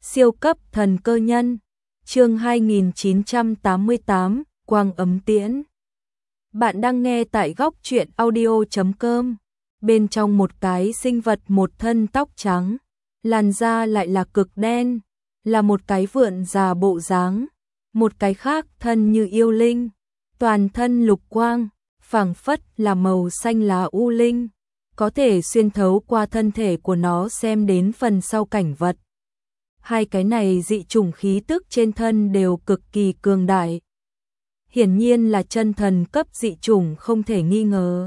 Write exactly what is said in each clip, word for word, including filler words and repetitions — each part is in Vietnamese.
Siêu cấp thần cơ nhân, chương hai nghìn chín trăm tám mươi tám, Quang ấm tiễn. Bạn đang nghe tại góc truyện audio chấm com. Bên trong một cái sinh vật một thân tóc trắng, làn da lại là cực đen, là một cái vượn già bộ dáng, một cái khác thân như yêu linh, toàn thân lục quang, phảng phất là màu xanh lá u linh, có thể xuyên thấu qua thân thể của nó xem đến phần sau cảnh vật. Hai cái này dị chủng khí tức trên thân đều cực kỳ cường đại. Hiển nhiên là chân thần cấp dị chủng không thể nghi ngờ.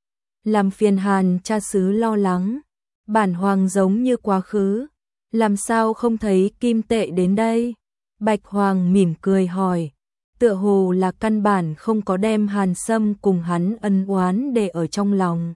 Làm phiền Hàn cha xứ lo lắng, bản hoàng giống như quá khứ, làm sao không thấy kim tệ đến đây? Bạch Hoàng mỉm cười hỏi, tựa hồ là căn bản không có đem Hàn Sâm cùng hắn ân oán để ở trong lòng.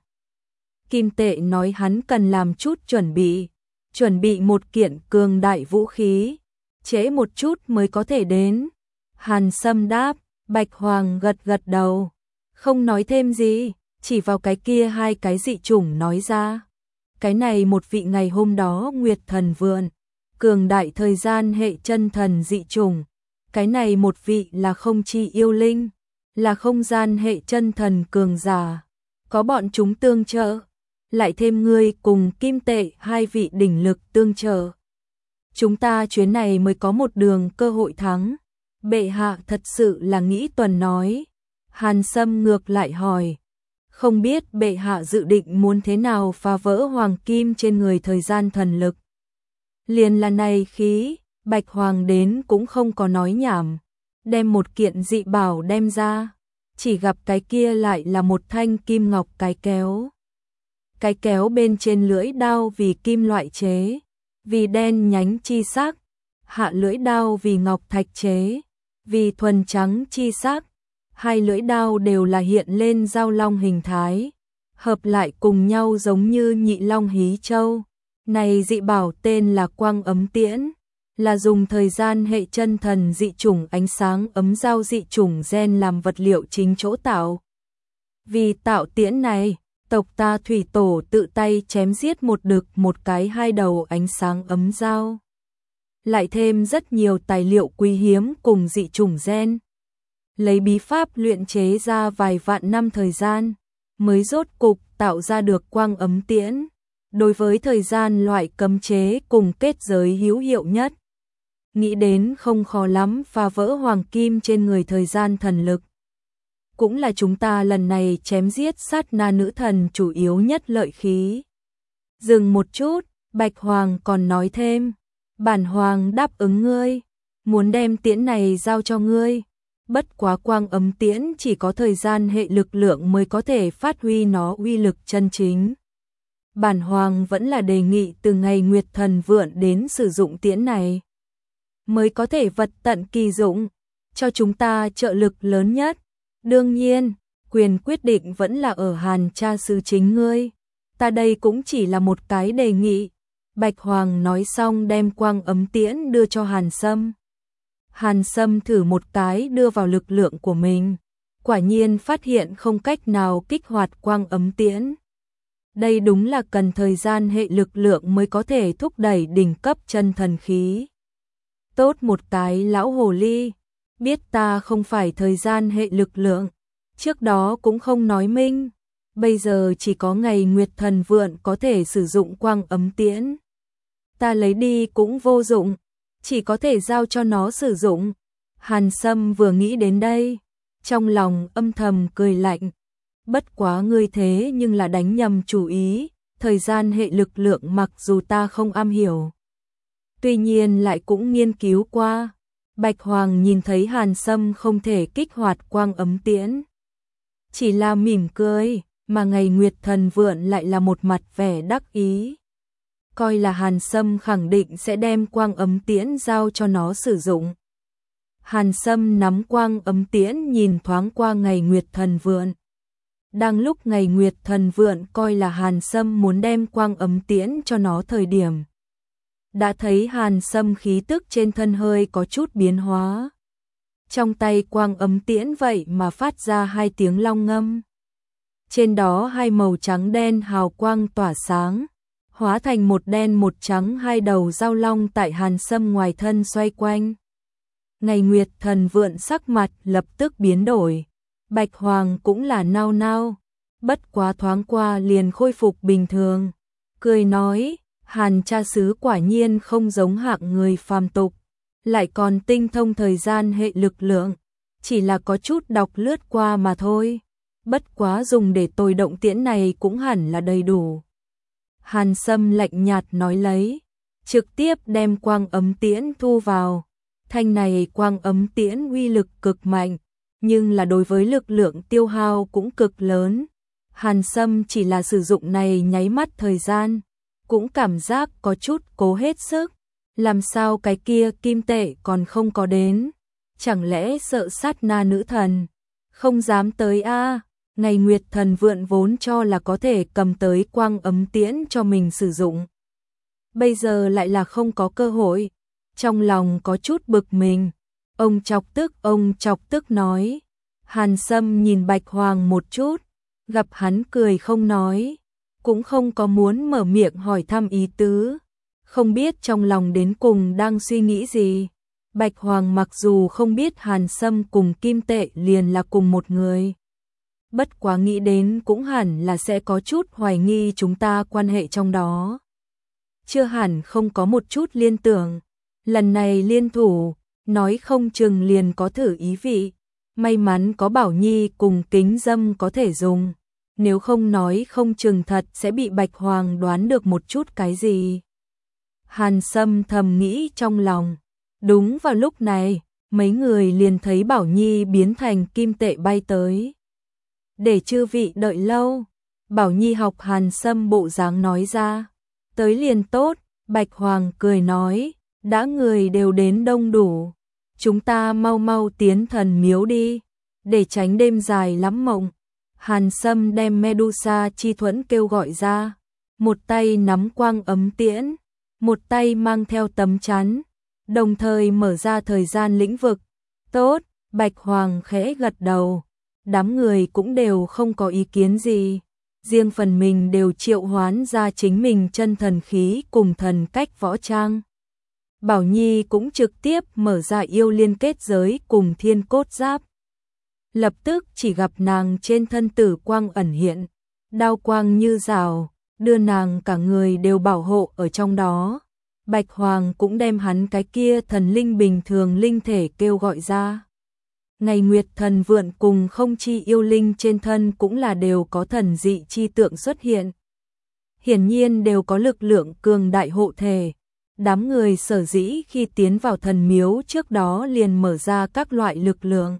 Kim tệ nói hắn cần làm chút chuẩn bị, chuẩn bị một kiện cường đại vũ khí, trễ một chút mới có thể đến. Hàn Sâm đáp, Bạch Hoàng gật gật đầu, không nói thêm gì, chỉ vào cái kia hai cái dị chủng nói ra. Cái này một vị ngày hôm đó Nguyệt Thần Vượn, cường đại thời gian hệ chân thần dị chủng. Cái này một vị là không chi yêu linh, là không gian hệ chân thần cường giả. Có bọn chúng tương trợ, lại thêm ngươi cùng kim tệ hai vị đỉnh lực tương trợ. Chúng ta chuyến này mới có một đường cơ hội thắng. Bệ hạ thật sự là nghĩ tuần nói. Hàn Sâm ngược lại hỏi, không biết bệ hạ dự định muốn thế nào phá vỡ hoàng kim trên người thời gian thần lực. Liền là này khí, Bạch Hoàng đến cũng không có nói nhảm, đem một kiện dị bảo đem ra, chỉ gặp cái kia lại là một thanh kim ngọc cái kéo. Cái kéo bên trên lưỡi đao vì kim loại chế, vì đen nhánh chi sắc, hạ lưỡi đao vì ngọc thạch chế, vì thuần trắng chi sắc, hai lưỡi đao đều là hiện lên giao long hình thái, hợp lại cùng nhau giống như nhị long hí châu. Này dị bảo tên là Quang ấm tiễn, là dùng thời gian hệ chân thần dị chủng ánh sáng ấm giao dị chủng gen làm vật liệu chính chỗ tạo. Vì tạo tiễn này, tộc ta thủy tổ tự tay chém giết một đực một cái hai đầu ánh sáng ấm giao. Lại thêm rất nhiều tài liệu quý hiếm cùng dị chủng gen. Lấy bí pháp luyện chế ra vài vạn năm thời gian, mới rốt cục tạo ra được quang ấm tiễn. Đối với thời gian loại cấm chế cùng kết giới hữu hiệu nhất. Nghĩ đến không khó lắm phá vỡ hoàng kim trên người thời gian thần lực. Cũng là chúng ta lần này chém giết sát na nữ thần chủ yếu nhất lợi khí. Dừng một chút, Bạch Hoàng còn nói thêm, bản hoàng đáp ứng ngươi, muốn đem tiễn này giao cho ngươi. Bất quá quang ấm tiễn chỉ có thời gian hệ lực lượng mới có thể phát huy nó uy lực chân chính. Bản hoàng vẫn là đề nghị từ ngày Nguyệt Thần Vượn đến sử dụng tiễn này, mới có thể vật tận kỳ dụng, cho chúng ta trợ lực lớn nhất. Đương nhiên, quyền quyết định vẫn là ở Hàn cha xứ chính ngươi. Ta đây cũng chỉ là một cái đề nghị. Bạch Hoàng nói xong đem quang ấm tiễn đưa cho Hàn Sâm. Hàn Sâm thử một cái đưa vào lực lượng của mình. Quả nhiên phát hiện không cách nào kích hoạt quang ấm tiễn. Đây đúng là cần thời gian hệ lực lượng mới có thể thúc đẩy đỉnh cấp chân thần khí. Tốt một cái lão hồ ly, biết ta không phải thời gian hệ lực lượng, trước đó cũng không nói minh, bây giờ chỉ có ngày Nguyệt Thần Vượn có thể sử dụng quang ấm tiễn. Ta lấy đi cũng vô dụng, chỉ có thể giao cho nó sử dụng. Hàn Sâm vừa nghĩ đến đây, trong lòng âm thầm cười lạnh. Bất quá ngươi thế nhưng là đánh nhầm chủ ý, thời gian hệ lực lượng mặc dù ta không am hiểu. Tuy nhiên lại cũng nghiên cứu qua. Bạch Hoàng nhìn thấy Hàn Sâm không thể kích hoạt quang ấm tiễn. Chỉ là mỉm cười, mà ngày Nguyệt Thần Vượn lại là một mặt vẻ đắc ý. Coi là Hàn Sâm khẳng định sẽ đem quang ấm tiễn giao cho nó sử dụng. Hàn Sâm nắm quang ấm tiễn nhìn thoáng qua ngày Nguyệt Thần Vượn. Đang lúc ngày Nguyệt Thần Vượn coi là Hàn Sâm muốn đem quang ấm tiễn cho nó thời điểm. Đã thấy Hàn Sâm khí tức trên thân hơi có chút biến hóa. Trong tay quang ấm tiễn vậy mà phát ra hai tiếng long ngâm. Trên đó hai màu trắng đen hào quang tỏa sáng, hóa thành một đen một trắng hai đầu dao long tại Hàn Sâm ngoài thân xoay quanh. Ngày Nguyệt Thần Vượn sắc mặt lập tức biến đổi, Bạch Hoàng cũng là nao nao, bất quá thoáng qua liền khôi phục bình thường, cười nói, Hàn cha xứ quả nhiên không giống hạng người phàm tục, lại còn tinh thông thời gian hệ lực lượng, chỉ là có chút đọc lướt qua mà thôi, bất quá dùng để tôi động tiễn này cũng hẳn là đầy đủ. Hàn Sâm lạnh nhạt nói lấy, trực tiếp đem quang ấm tiễn thu vào. Thanh này quang ấm tiễn uy lực cực mạnh, nhưng là đối với lực lượng tiêu hao cũng cực lớn. Hàn Sâm chỉ là sử dụng này nháy mắt thời gian, cũng cảm giác có chút cố hết sức. Làm sao cái kia kim tệ còn không có đến? Chẳng lẽ sợ sát na nữ thần? Không dám tới a à? Ngày Nguyệt Thần Vượn vốn cho là có thể cầm tới quang ấm tiễn cho mình sử dụng. Bây giờ lại là không có cơ hội. Trong lòng có chút bực mình. Ông chọc tức, ông chọc tức nói. Hàn Sâm nhìn Bạch Hoàng một chút, gặp hắn cười không nói, cũng không có muốn mở miệng hỏi thăm ý tứ. Không biết trong lòng đến cùng đang suy nghĩ gì. Bạch Hoàng mặc dù không biết Hàn Sâm cùng kim tệ liền là cùng một người, bất quá nghĩ đến cũng hẳn là sẽ có chút hoài nghi chúng ta quan hệ trong đó. Chưa hẳn không có một chút liên tưởng. Lần này liên thủ, nói không chừng liền có thử ý vị. May mắn có Bảo Nhi cùng Kính Dâm có thể dùng. Nếu không nói không chừng thật sẽ bị Bạch Hoàng đoán được một chút cái gì. Hàn Sâm thầm nghĩ trong lòng. Đúng vào lúc này, mấy người liền thấy Bảo Nhi biến thành kim tệ bay tới. Để chư vị đợi lâu, Bảo Nhi học Hàn Sâm bộ dáng nói ra. Tới liền tốt, Bạch Hoàng cười nói, đã người đều đến đông đủ, chúng ta mau mau tiến thần miếu đi, để tránh đêm dài lắm mộng. Hàn Sâm đem Medusa chi thuẫn kêu gọi ra, một tay nắm quang ấm tiễn, một tay mang theo tấm chắn, đồng thời mở ra thời gian lĩnh vực. Tốt, Bạch Hoàng khẽ gật đầu, đám người cũng đều không có ý kiến gì. Riêng phần mình đều triệu hoán ra chính mình chân thần khí cùng thần cách võ trang. Bảo Nhi cũng trực tiếp mở ra yêu liên kết giới cùng thiên cốt giáp. Lập tức chỉ gặp nàng trên thân tử quang ẩn hiện, đao quang như rào, đưa nàng cả người đều bảo hộ ở trong đó. Bạch Hoàng cũng đem hắn cái kia thần linh bình thường linh thể kêu gọi ra. Ngày Nguyệt Thần Vượn cùng không chi yêu linh trên thân cũng là đều có thần dị chi tượng xuất hiện. Hiển nhiên đều có lực lượng cường đại hộ thể. Đám người sở dĩ khi tiến vào thần miếu trước đó liền mở ra các loại lực lượng.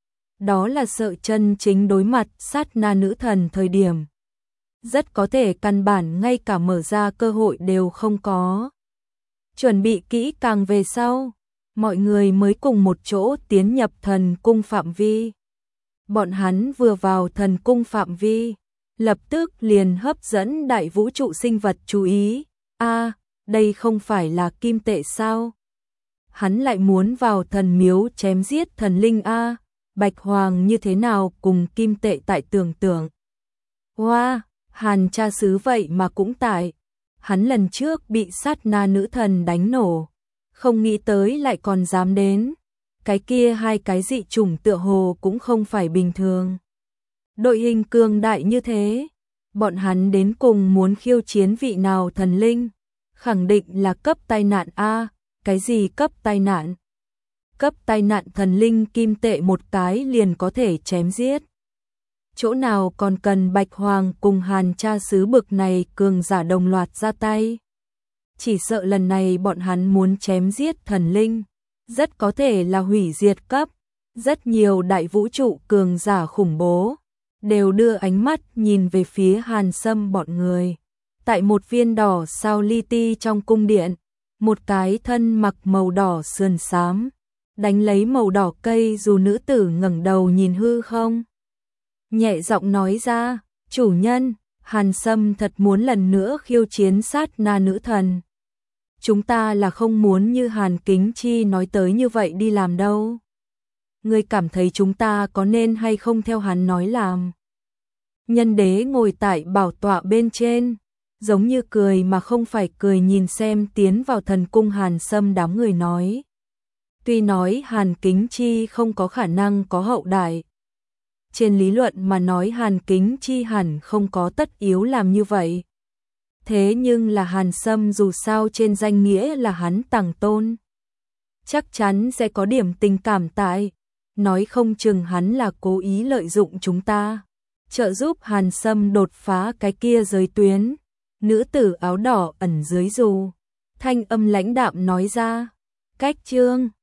Đó là sợ chân chính đối mặt sát na nữ thần thời điểm. Rất có thể căn bản ngay cả mở ra cơ hội đều không có. Chuẩn bị kỹ càng về sau, mọi người mới cùng một chỗ tiến nhập thần cung phạm vi. Bọn hắn vừa vào thần cung phạm vi, lập tức liền hấp dẫn đại vũ trụ sinh vật chú ý. A, đây không phải là kim tệ sao? Hắn lại muốn vào thần miếu chém giết thần linh A, Bạch Hoàng như thế nào cùng kim tệ tại tưởng tượng. Wow, Hàn cha xứ vậy mà cũng tại. Hắn lần trước bị sát na nữ thần đánh nổ, không nghĩ tới lại còn dám đến. Cái kia hai cái dị chủng tựa hồ cũng không phải bình thường. Đội hình cường đại như thế, bọn hắn đến cùng muốn khiêu chiến vị nào thần linh? Khẳng định là cấp tai nạn A, cái gì cấp tai nạn? Cấp tai nạn thần linh kim tệ một cái liền có thể chém giết. Chỗ nào còn cần Bạch Hoàng cùng Hàn cha xứ bực này cường giả đồng loạt ra tay. Chỉ sợ lần này bọn hắn muốn chém giết thần linh, rất có thể là hủy diệt cấp. Rất nhiều đại vũ trụ cường giả khủng bố đều đưa ánh mắt nhìn về phía Hàn Sâm bọn người. Tại một viên đỏ sao li ti trong cung điện, một cái thân mặc màu đỏ sườn xám, đánh lấy màu đỏ cây dù nữ tử ngẩng đầu nhìn hư không. Nhẹ giọng nói ra, chủ nhân, Hàn Sâm thật muốn lần nữa khiêu chiến sát na nữ thần. Chúng ta là không muốn như Hàn Kính Chi nói tới như vậy đi làm đâu. Ngươi cảm thấy chúng ta có nên hay không theo hắn nói làm? Nhân đế ngồi tại bảo tọa bên trên, giống như cười mà không phải cười nhìn xem tiến vào thần cung Hàn Sâm đám người nói. Tuy nói Hàn Kính Chi không có khả năng có hậu đại. Trên lý luận mà nói Hàn Kính Chi hẳn không có tất yếu làm như vậy. Thế nhưng là Hàn Sâm dù sao trên danh nghĩa là hắn tàng tôn. Chắc chắn sẽ có điểm tình cảm tại. Nói không chừng hắn là cố ý lợi dụng chúng ta. Trợ giúp Hàn Sâm đột phá cái kia giới tuyến. Nữ tử áo đỏ ẩn dưới dù. Thanh âm lãnh đạm nói ra. Cách chương